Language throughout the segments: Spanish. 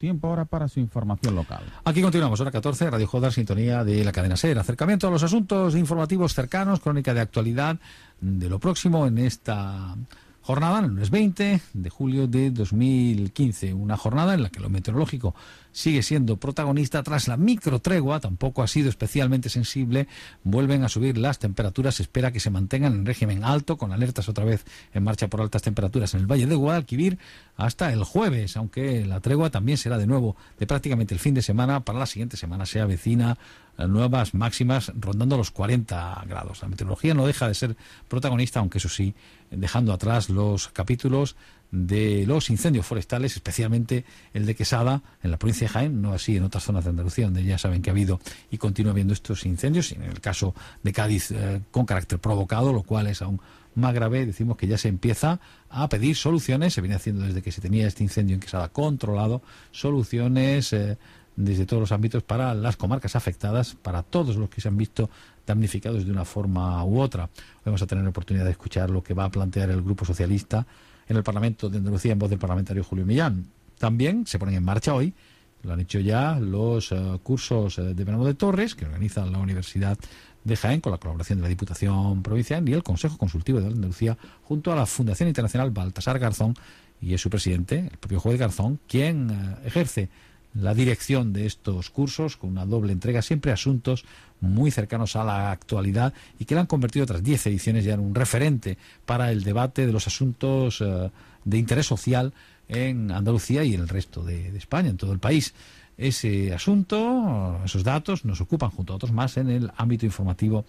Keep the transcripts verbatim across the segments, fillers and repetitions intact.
Tiempo ahora para su información local. Aquí continuamos, hora catorce, Radio Jodar, sintonía de la cadena SER. Acercamiento a los asuntos informativos cercanos, crónica de actualidad de lo próximo en esta jornada, el lunes veinte de julio de dos mil quince. Una jornada en la que lo meteorológico sigue siendo protagonista tras la micro tregua, tampoco ha sido especialmente sensible. Vuelven a subir las temperaturas, se espera que se mantengan en régimen alto, con alertas otra vez en marcha por altas temperaturas en el Valle de Guadalquivir hasta el jueves, aunque la tregua también será de nuevo de prácticamente el fin de semana. Para la siguiente semana se avecina nuevas máximas rondando los cuarenta grados. La meteorología no deja de ser protagonista, aunque eso sí, dejando atrás los capítulos de los incendios forestales, especialmente el de Quesada en la provincia de Jaén, no así en otras zonas de Andalucía, donde ya saben que ha habido y continúa habiendo estos incendios, y en el caso de Cádiz eh, con carácter provocado, lo cual es aún más grave. Decimos que ya se empieza a pedir soluciones, se viene haciendo desde que se tenía este incendio en Quesada controlado, soluciones eh, desde todos los ámbitos para las comarcas afectadas, para todos los que se han visto damnificados de una forma u otra. Vamos a tener la oportunidad de escuchar lo que va a plantear el Grupo Socialista en el Parlamento de Andalucía en voz del parlamentario Julio Millán. También se ponen en marcha hoy, lo han hecho ya, los uh, cursos uh, de verano de Torres, que organiza la Universidad de Jaén con la colaboración de la Diputación Provincial y el Consejo Consultivo de Andalucía, junto a la Fundación Internacional Baltasar Garzón, y es su presidente, el propio juez Garzón, quien uh, ejerce la dirección de estos cursos, con una doble entrega, siempre asuntos muy cercanos a la actualidad, y que la han convertido tras diez ediciones ya en un referente para el debate de los asuntos uh, de interés social en Andalucía y en el resto de, de España, en todo el país. Ese asunto, esos datos, nos ocupan junto a otros más en el ámbito informativo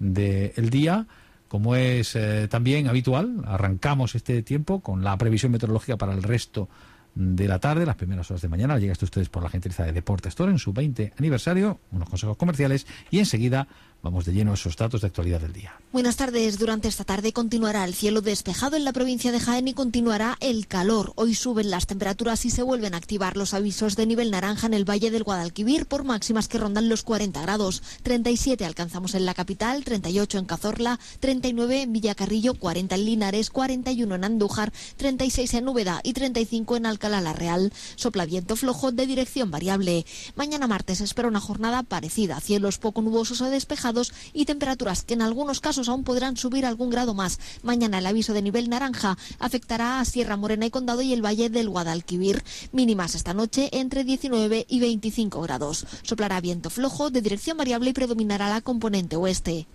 del día. Como es eh, también habitual, arrancamos este tiempo con la previsión meteorológica para el resto de la tarde, las primeras horas de mañana. Llega esto a ustedes por la gentileza de Deportes Store en su veinte aniversario, unos consejos comerciales, y enseguida vamos de lleno a esos datos de actualidad del día. Buenas tardes. Durante esta tarde continuará el cielo despejado en la provincia de Jaén y continuará el calor. Hoy suben las temperaturas y se vuelven a activar los avisos de nivel naranja en el Valle del Guadalquivir por máximas que rondan los cuarenta grados. treinta y siete alcanzamos en la capital, treinta y ocho en Cazorla, treinta y nueve en Villacarrillo, cuarenta en Linares, cuarenta y uno en Andújar, treinta y seis en Úbeda y treinta y cinco en Alcalá la Real. Sopla viento flojo de dirección variable. Mañana martes se espera una jornada parecida, cielos poco nubosos o despejados y temperaturas que en algunos casos aún podrán subir algún grado más. Mañana el aviso de nivel naranja afectará a Sierra Morena y Condado y el Valle del Guadalquivir. Mínimas esta noche entre diecinueve y veinticinco grados. Soplará viento flojo de dirección variable y predominará la componente oeste.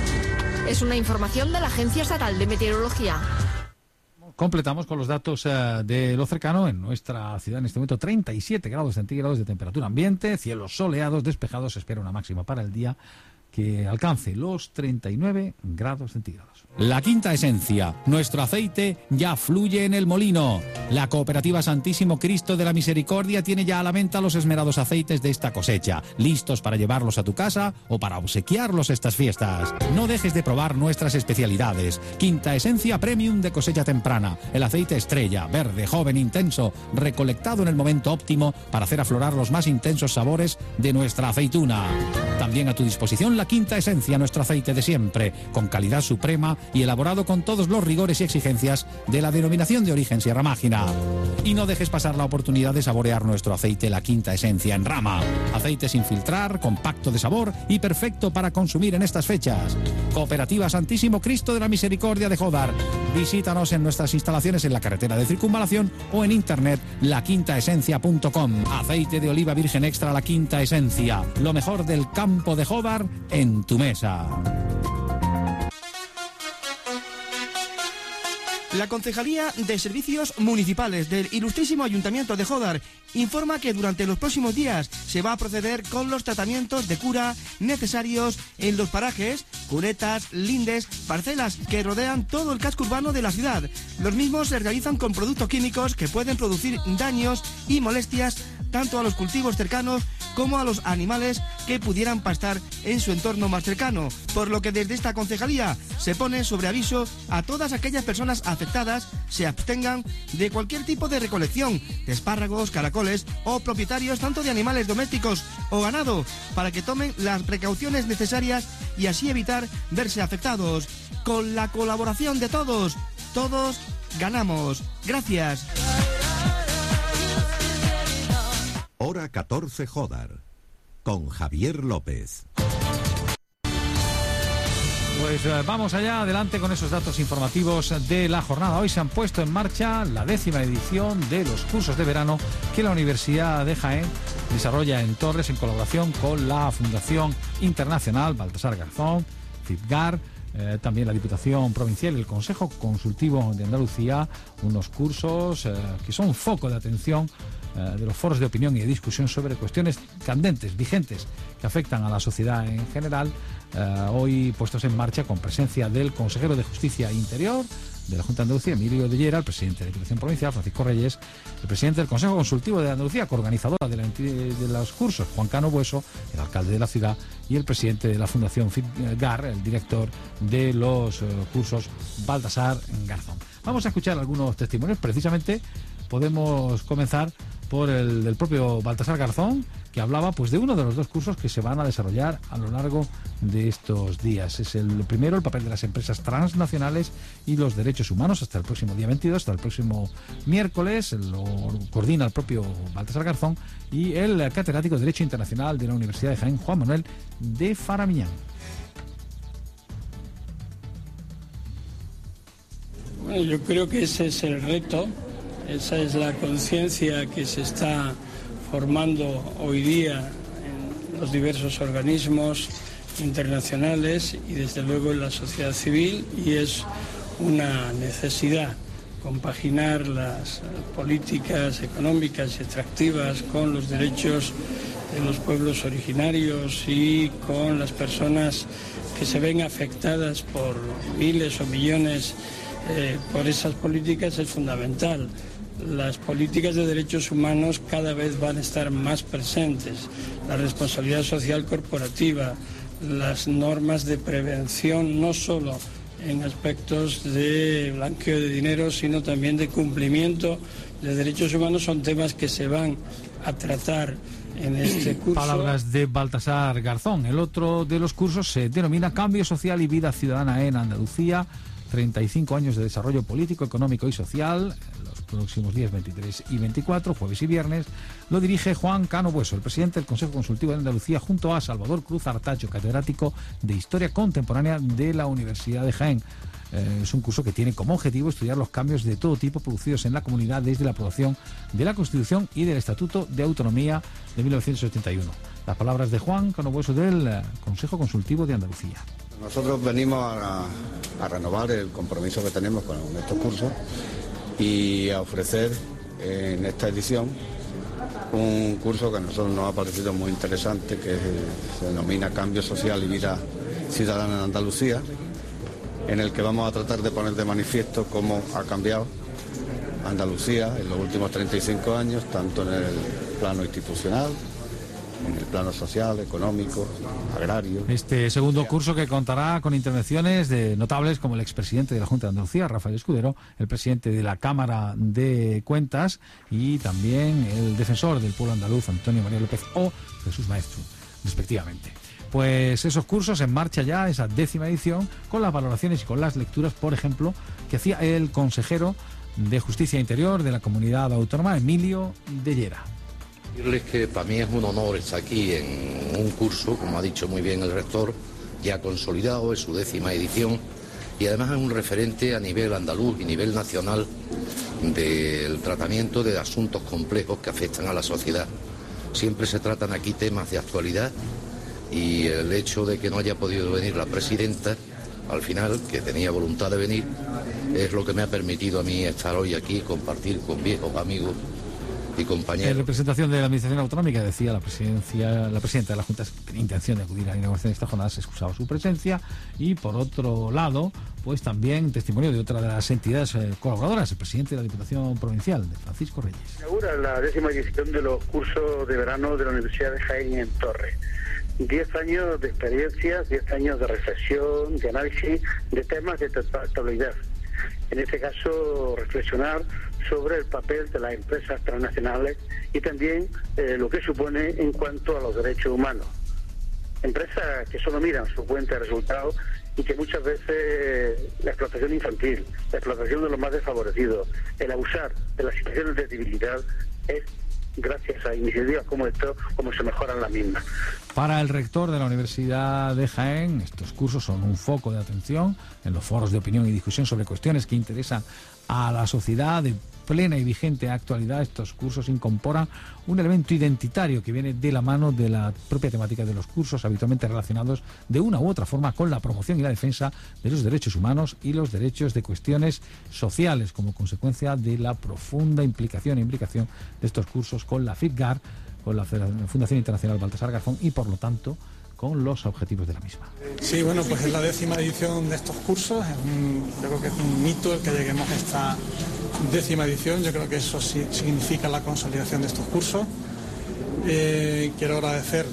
Es una información de la Agencia Estatal de Meteorología. Completamos con los datos uh, de lo cercano. En nuestra ciudad en este momento treinta y siete grados centígrados de temperatura ambiente, cielos soleados, despejados. Se espera una máxima para el día que alcance los treinta y nueve grados centígrados. La Quinta Esencia, nuestro aceite ya fluye en el molino. La Cooperativa Santísimo Cristo de la Misericordia tiene ya a la venta los esmerados aceites de esta cosecha, listos para llevarlos a tu casa o para obsequiarlos estas fiestas. No dejes de probar nuestras especialidades. Quinta Esencia Premium de cosecha temprana, el aceite estrella, verde, joven, intenso, recolectado en el momento óptimo para hacer aflorar los más intensos sabores de nuestra aceituna. También a tu disposición la Quinta Esencia, nuestro aceite de siempre, con calidad suprema y elaborado con todos los rigores y exigencias de la denominación de origen Sierra Mágina. Y no dejes pasar la oportunidad de saborear nuestro aceite La Quinta Esencia en rama. Aceite sin filtrar, compacto de sabor y perfecto para consumir en estas fechas. Cooperativa Santísimo Cristo de la Misericordia de Jodar. Visítanos en nuestras instalaciones en la carretera de Circunvalación o en internet la quinta esencia punto com. Aceite de oliva virgen extra La Quinta Esencia. Lo mejor del campo de Jodar en tu mesa. La Concejalía de Servicios Municipales del Ilustrísimo Ayuntamiento de Jodar informa que durante los próximos días se va a proceder con los tratamientos de cura necesarios en los parajes, cunetas, lindes, parcelas que rodean todo el casco urbano de la ciudad. Los mismos se realizan con productos químicos que pueden producir daños y molestias tanto a los cultivos cercanos como a los animales que pudieran pastar en su entorno más cercano, por lo que desde esta concejalía se pone sobre aviso a todas aquellas personas afectadas se abstengan de cualquier tipo de recolección de espárragos, caracoles o propietarios tanto de animales domésticos o ganado, para que tomen las precauciones necesarias y así evitar verse afectados. Con la colaboración de todos, todos ganamos. Gracias. Hora catorce Jodar, con Javier López. Pues eh, vamos allá, adelante con esos datos informativos de la jornada. Hoy se han puesto en marcha la décima edición de los cursos de verano que la Universidad de Jaén desarrolla en Torres en colaboración con la Fundación Internacional Baltasar Garzón, FIPGAR, eh, también la Diputación Provincial y el Consejo Consultivo de Andalucía, unos cursos eh, que son foco de atención eh, de los foros de opinión y de discusión sobre cuestiones candentes, vigentes, que afectan a la sociedad en general. Uh, hoy puestos en marcha con presencia del consejero de Justicia e Interior de la Junta de Andalucía, Emilio de Llera, el presidente de la Diputación Provincial, Francisco Reyes, el presidente del Consejo Consultivo de Andalucía, coorganizadora de, la, de los cursos, Juan Cano Bueso, el alcalde de la ciudad, y el presidente de la Fundación FIPGAR, el director de los uh, cursos, Baltasar Garzón. Vamos a escuchar algunos testimonios. Precisamente podemos comenzar por el del propio Baltasar Garzón, que hablaba pues de uno de los dos cursos que se van a desarrollar a lo largo de estos días. Es el primero, el papel de las empresas transnacionales y los derechos humanos, hasta el próximo día veintidós, hasta el próximo miércoles. Lo coordina el propio Baltasar Garzón, y el catedrático de Derecho Internacional de la Universidad de Jaén, Juan Manuel de Faramiñán. Bueno, yo creo que ese es el reto. Esa es la conciencia que se está formando hoy día en los diversos organismos internacionales y desde luego en la sociedad civil, y es una necesidad compaginar las políticas económicas y extractivas con los derechos de los pueblos originarios y con las personas que se ven afectadas por miles o millones eh, por esas políticas. Es fundamental. Las políticas de derechos humanos cada vez van a estar más presentes. La responsabilidad social corporativa, las normas de prevención, no solo en aspectos de blanqueo de dinero, sino también de cumplimiento de derechos humanos, son temas que se van a tratar en este curso. Palabras de Baltasar Garzón. El otro de los cursos se denomina Cambio Social y Vida Ciudadana en Andalucía. treinta y cinco años de desarrollo político, económico y social, los próximos días veintitrés y veinticuatro, jueves y viernes. Lo dirige Juan Cano Bueso, el presidente del Consejo Consultivo de Andalucía, junto a Salvador Cruz Artacho, catedrático de Historia Contemporánea de la Universidad de Jaén. Eh, es un curso que tiene como objetivo estudiar los cambios de todo tipo producidos en la comunidad desde la aprobación de la Constitución y del Estatuto de Autonomía de mil novecientos setenta y uno. Las palabras de Juan Cano Bueso del eh, Consejo Consultivo de Andalucía. Nosotros venimos a, a renovar el compromiso que tenemos con estos cursos y a ofrecer en esta edición un curso que a nosotros nos ha parecido muy interesante, que se denomina Cambio Social y Vida Ciudadana en Andalucía, en el que vamos a tratar de poner de manifiesto cómo ha cambiado Andalucía en los últimos treinta y cinco años, tanto en el plano institucional, en el plano social, económico, agrario. Este segundo curso, que contará con intervenciones de notables como el expresidente de la Junta de Andalucía, Rafael Escudero, el presidente de la Cámara de Cuentas y también el defensor del pueblo andaluz, Antonio María López, o Jesús Maestro, respectivamente. Pues esos cursos en marcha ya, esa décima edición, con las valoraciones y con las lecturas, por ejemplo, que hacía el consejero de Justicia e Interior de la Comunidad Autónoma, Emilio de Llera. Decirles que para mí es un honor estar aquí en un curso, como ha dicho muy bien el rector, ya consolidado, es su décima edición, y además es un referente a nivel andaluz y nivel nacional del tratamiento de asuntos complejos que afectan a la sociedad. Siempre se tratan aquí temas de actualidad, y el hecho de que no haya podido venir la presidenta, al final, que tenía voluntad de venir, es lo que me ha permitido a mí estar hoy aquí, compartir con viejos amigos y compañeros. En representación de la Administración Autonómica, decía la presidencia, la presidenta de la Junta, tenía intención de acudir a la inauguración de esta jornada, se excusaba su presencia. Y por otro lado, pues también testimonio de otra de las entidades eh, colaboradoras, el presidente de la Diputación Provincial, de Francisco Reyes. Inaugura la décima edición de los cursos de verano de la Universidad de Jaén en Torres. Diez años de experiencia, diez años de reflexión, de análisis de temas de actualidad. En este caso, reflexionar sobre el papel de las empresas transnacionales y también eh, lo que supone en cuanto a los derechos humanos. Empresas que solo miran su cuenta de resultados y que muchas veces la explotación infantil, la explotación de los más desfavorecidos, el abusar de las situaciones de debilidad es gracias a iniciativas como esto, cómo se mejoran las mismas. Para el rector de la Universidad de Jaén, estos cursos son un foco de atención en los foros de opinión y discusión sobre cuestiones que interesan a la sociedad. De plena y vigente actualidad, estos cursos incorporan un elemento identitario que viene de la mano de la propia temática de los cursos, habitualmente relacionados de una u otra forma con la promoción y la defensa de los derechos humanos y los derechos de cuestiones sociales, como consecuencia de la profunda implicación e implicación de estos cursos con la FIPGAR, con la Fundación Internacional Baltasar Garzón y, por lo tanto, con los objetivos de la misma. Sí, bueno, pues es la décima edición de estos cursos. Es un, yo creo que es un mito el que lleguemos a esta décima edición. Yo creo que eso sí significa la consolidación de estos cursos. Eh, quiero agradecer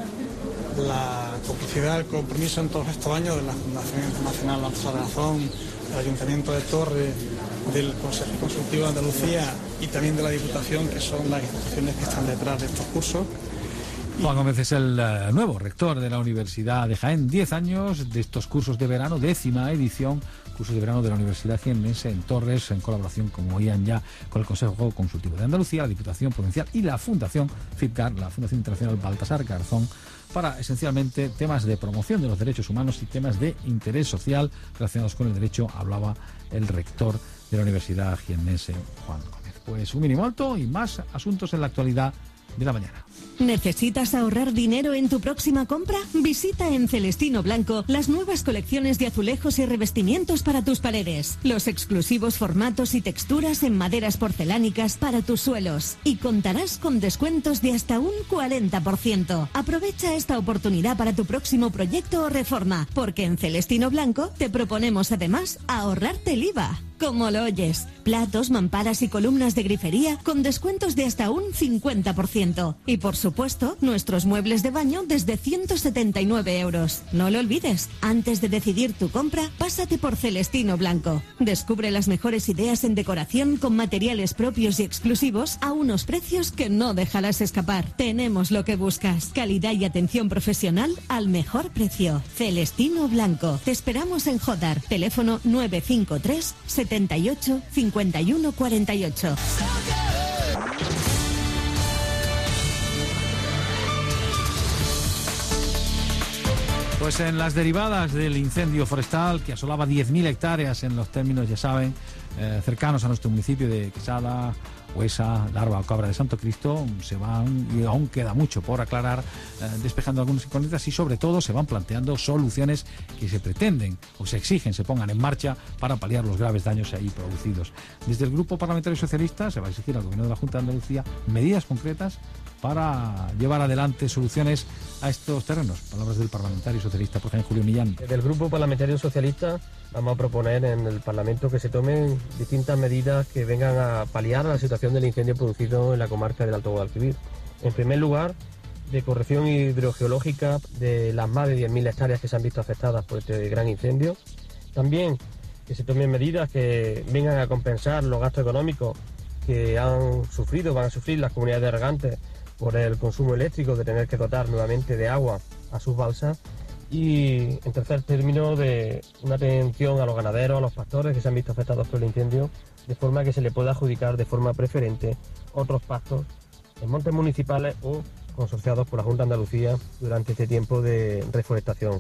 la complicidad, el compromiso en todos estos años de la Fundación Internacional Baltasar Garzón, del Ayuntamiento de Torre, del Consejo Consultivo de Andalucía y también de la Diputación, que son las instituciones que están detrás de estos cursos. Juan Gómez es el uh, nuevo rector de la Universidad de Jaén. Diez años de estos cursos de verano, décima edición, cursos de verano de la Universidad Jiennense en Torres, en colaboración, como oían ya, con el Consejo Consultivo de Andalucía, la Diputación Provincial y la Fundación FIPGAR, la Fundación Internacional Baltasar Garzón, para esencialmente temas de promoción de los derechos humanos y temas de interés social relacionados con el derecho. Hablaba el rector de la Universidad Jiennense, Juan Gómez. Pues un mínimo alto y más asuntos en la actualidad de la mañana. ¿Necesitas ahorrar dinero en tu próxima compra? Visita en Celestino Blanco las nuevas colecciones de azulejos y revestimientos para tus paredes, los exclusivos formatos y texturas en maderas porcelánicas para tus suelos, y contarás con descuentos de hasta un cuarenta por ciento. Aprovecha esta oportunidad para tu próximo proyecto o reforma, porque en Celestino Blanco te proponemos además ahorrarte el I V A. Como lo oyes, platos, mamparas y columnas de grifería con descuentos de hasta un cincuenta por ciento. Y por supuesto, nuestros muebles de baño desde ciento setenta y nueve euros. No lo olvides, antes de decidir tu compra, pásate por Celestino Blanco. Descubre las mejores ideas en decoración con materiales propios y exclusivos a unos precios que no dejarás escapar. Tenemos lo que buscas, calidad y atención profesional al mejor precio. Celestino Blanco. Te esperamos en Jodar. Teléfono nueve cinco tres, setenta y ocho, cincuenta y uno cuarenta y ocho. Pues en las derivadas del incendio forestal que asolaba diez mil hectáreas en los términos, ya saben, eh, cercanos a nuestro municipio de Quesada, Huesa, Larva o Cabra de Santo Cristo, se van, y aún queda mucho por aclarar, eh, despejando algunas incógnitas y sobre todo se van planteando soluciones que se pretenden o se exigen se pongan en marcha para paliar los graves daños ahí producidos. Desde el Grupo Parlamentario Socialista se va a exigir al Gobierno de la Junta de Andalucía medidas concretas para llevar adelante soluciones a estos terrenos. Palabras del parlamentario socialista, por ejemplo, Julio Millán. Desde el Grupo Parlamentario Socialista vamos a proponer en el Parlamento que se tomen distintas medidas que vengan a paliar la situación del incendio producido en la comarca del Alto Guadalquivir. En primer lugar, de corrección hidrogeológica de las más de diez mil hectáreas que se han visto afectadas por este gran incendio. También que se tomen medidas que vengan a compensar los gastos económicos que han sufrido, van a sufrir las comunidades de regantes por el consumo eléctrico, de tener que dotar nuevamente de agua a sus balsas. Y en tercer término, de una atención a los ganaderos, a los pastores que se han visto afectados por el incendio, de forma que se le pueda adjudicar de forma preferente otros pastos en montes municipales o consorciados por la Junta de Andalucía durante este tiempo de reforestación.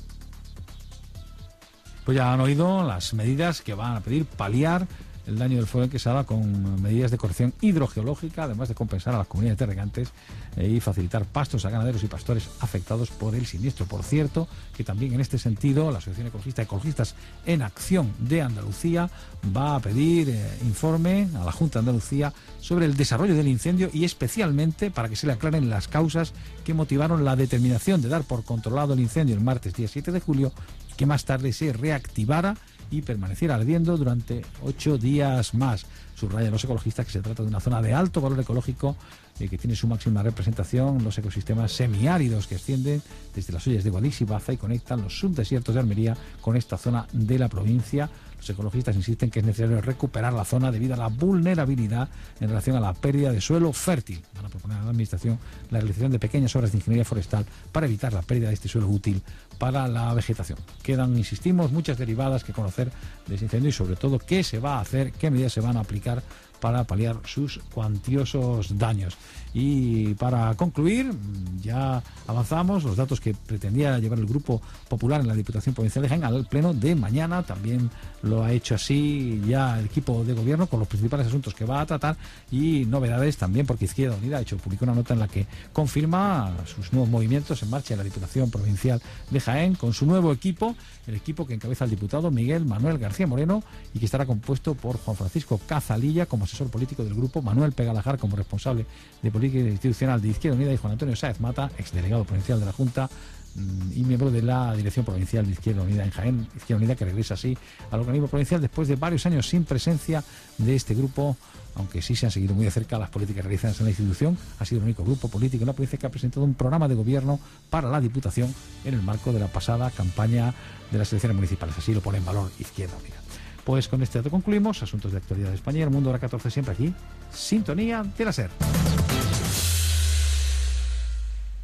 Pues ya han oído las medidas que van a pedir paliar el daño del fuego en Quesada con medidas de corrección hidrogeológica, además de compensar a las comunidades de regantes eh, y facilitar pastos a ganaderos y pastores afectados por el siniestro. Por cierto, que también en este sentido la Asociación Ecologista Ecologistas en Acción de Andalucía va a pedir eh, informe a la Junta de Andalucía sobre el desarrollo del incendio y especialmente para que se le aclaren las causas que motivaron la determinación de dar por controlado el incendio el martes día siete de julio y que más tarde se reactivara y permaneciera ardiendo durante ocho días más. Subrayan los ecologistas que se trata de una zona de alto valor ecológico eh, que tiene su máxima representación en los ecosistemas semiáridos que extienden desde las ollas de Guadix y Baza y conectan los subdesiertos de Almería con esta zona de la provincia. Los ecologistas insisten que es necesario recuperar la zona debido a la vulnerabilidad en relación a la pérdida de suelo fértil. Van a proponer a la Administración la realización de pequeñas obras de ingeniería forestal para evitar la pérdida de este suelo útil para la vegetación. Quedan, insistimos, muchas derivadas que conocer de ese incendio y sobre todo qué se va a hacer, qué medidas se van a aplicar para paliar sus cuantiosos daños. Y para concluir, ya avanzamos los datos que pretendía llevar el Grupo Popular en la Diputación Provincial de Jaén al pleno de mañana. También lo ha hecho así ya el equipo de gobierno con los principales asuntos que va a tratar y novedades también, porque Izquierda Unida ha hecho publicó una nota en la que confirma sus nuevos movimientos en marcha en la Diputación Provincial de Jaén con su nuevo equipo, el equipo que encabeza el diputado Miguel Manuel García Moreno y que estará compuesto por Juan Francisco Cazalilla como asesor político del grupo, Manuel Pegalajar como responsable de política institucional de Izquierda Unida y Juan Antonio Sáez Mata, exdelegado provincial de la Junta y miembro de la Dirección Provincial de Izquierda Unida en Jaén. Izquierda Unida que regresa así al organismo provincial después de varios años sin presencia de este grupo, aunque sí se han seguido muy de cerca las políticas realizadas en la institución. Ha sido el único grupo político en la provincia que ha presentado un programa de gobierno para la Diputación en el marco de la pasada campaña de las elecciones municipales. Así lo pone en valor Izquierda Unida. Pues con este dato concluimos. Asuntos de actualidad de España y el mundo, hora catorce, siempre aquí. Sintonía de la SER.